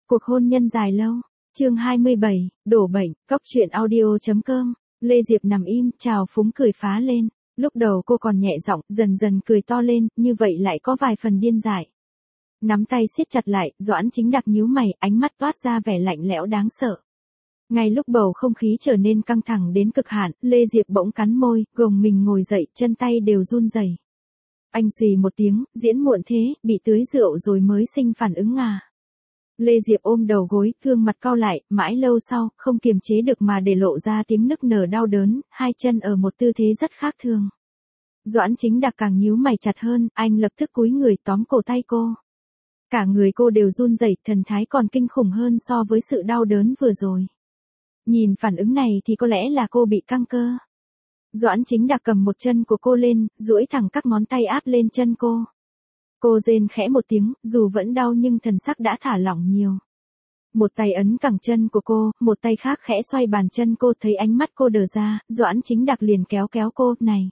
Cuộc hôn nhân dài lâu. Chương 27, đổ bệnh, Cóc truyện audio.com. Lê Diệp nằm im, trào phúng cười phá lên. Lúc đầu cô còn nhẹ giọng, dần dần cười to lên, như vậy lại có vài phần điên dại. Nắm tay siết chặt lại, Doãn Chính Đặc nhíu mày, ánh mắt toát ra vẻ lạnh lẽo đáng sợ. Ngay lúc bầu không khí trở nên căng thẳng đến cực hạn, Lê Diệp bỗng cắn môi, gồng mình ngồi dậy, chân tay đều run rẩy. Anh xùy một tiếng, diễn muộn thế, bị tưới rượu rồi mới sinh phản ứng à. Lê Diệp ôm đầu gối, gương mặt cau lại, mãi lâu sau, không kiềm chế được mà để lộ ra tiếng nức nở đau đớn, hai chân ở một tư thế rất khác thường. Doãn Chính Đặc càng nhíu mày chặt hơn, anh lập tức cúi người tóm cổ tay cô. Cả người cô đều run rẩy, thần thái còn kinh khủng hơn so với sự đau đớn vừa rồi. Nhìn phản ứng này thì có lẽ là cô bị căng cơ. Doãn Chính Đặc cầm một chân của cô lên, duỗi thẳng các ngón tay áp lên chân cô. Cô rên khẽ một tiếng, dù vẫn đau nhưng thần sắc đã thả lỏng nhiều. Một tay ấn cẳng chân của cô, một tay khác khẽ xoay bàn chân cô, thấy ánh mắt cô đờ ra, Doãn Chính Đặc liền kéo cô, này.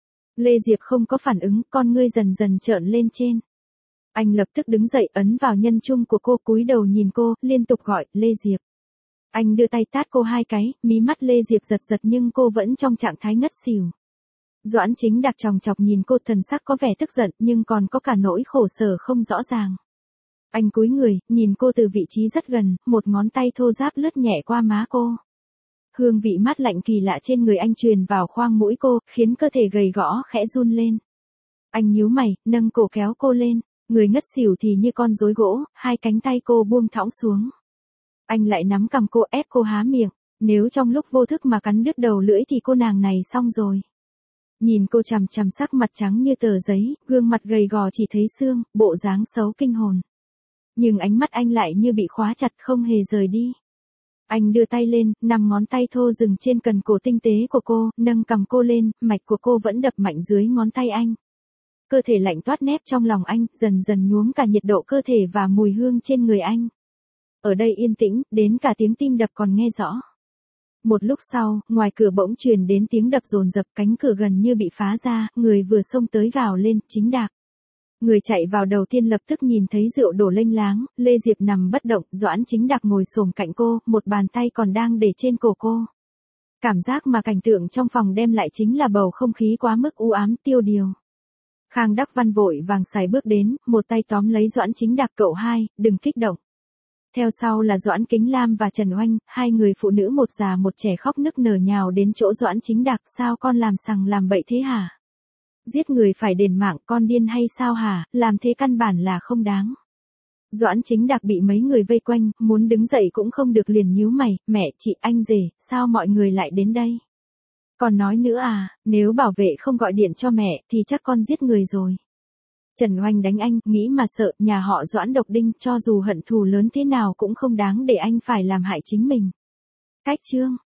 Lê Diệp không có phản ứng, con ngươi dần dần trợn lên trên. Anh lập tức đứng dậy ấn vào nhân trung của cô, cúi đầu nhìn cô, liên tục gọi, Lê Diệp. Anh đưa tay tát cô hai cái, mí mắt Lê Diệp giật giật nhưng cô vẫn trong trạng thái ngất xỉu. Doãn Chính Đặc chòng chọc nhìn cô, thần sắc có vẻ tức giận nhưng còn có cả nỗi khổ sở không rõ ràng. Anh cúi người, nhìn cô từ vị trí rất gần, một ngón tay thô ráp lướt nhẹ qua má cô. Hương vị mát lạnh kỳ lạ trên người anh truyền vào khoang mũi cô, khiến cơ thể gầy gõ khẽ run lên. Anh nhíu mày, nâng cổ kéo cô lên, người ngất xỉu thì như con rối gỗ, hai cánh tay cô buông thõng xuống. Anh lại nắm cằm cô, ép cô há miệng, nếu trong lúc vô thức mà cắn đứt đầu lưỡi thì cô nàng này xong rồi. Nhìn cô chằm chằm sắc mặt trắng như tờ giấy, gương mặt gầy gò chỉ thấy xương, bộ dáng xấu kinh hồn. Nhưng ánh mắt anh lại như bị khóa chặt không hề rời đi. Anh đưa tay lên, 5 ngón tay thô dừng trên cần cổ tinh tế của cô, nâng cằm cô lên, mạch của cô vẫn đập mạnh dưới ngón tay anh. Cơ thể lạnh toát nép trong lòng anh, dần dần nhuốm cả nhiệt độ cơ thể và mùi hương trên người anh. Ở đây yên tĩnh, đến cả tiếng tim đập còn nghe rõ. Một lúc sau, ngoài cửa bỗng truyền đến tiếng đập dồn dập, cánh cửa gần như bị phá ra, người vừa xông tới gào lên, Chính Đặc. Người chạy vào đầu tiên lập tức nhìn thấy rượu đổ lênh láng, Lê Diệp nằm bất động, Doãn Chính Đặc ngồi xổm cạnh cô, một bàn tay còn đang để trên cổ cô. Cảm giác mà cảnh tượng trong phòng đem lại chính là bầu không khí quá mức u ám tiêu điều. Khang Đắc Văn vội vàng xài bước đến, một tay tóm lấy Doãn Chính Đặc, cậu hai, đừng kích động. Theo sau là Doãn Kính Lam và Trần Oanh, hai người phụ nữ một già một trẻ khóc nức nở nhào đến chỗ Doãn Chính Đặc, sao con làm sằng làm bậy thế hả? Giết người phải đền mạng, con điên hay sao hả, làm thế căn bản là không đáng. Doãn Chính Đặc bị mấy người vây quanh, muốn đứng dậy cũng không được liền nhíu mày, mẹ, chị, anh rể, sao mọi người lại đến đây? Còn nói nữa à, nếu bảo vệ không gọi điện cho mẹ thì chắc con giết người rồi. Trần Oanh đánh anh, nghĩ mà sợ, nhà họ Doãn độc đinh, cho dù hận thù lớn thế nào cũng không đáng để anh phải làm hại chính mình. Cách chương.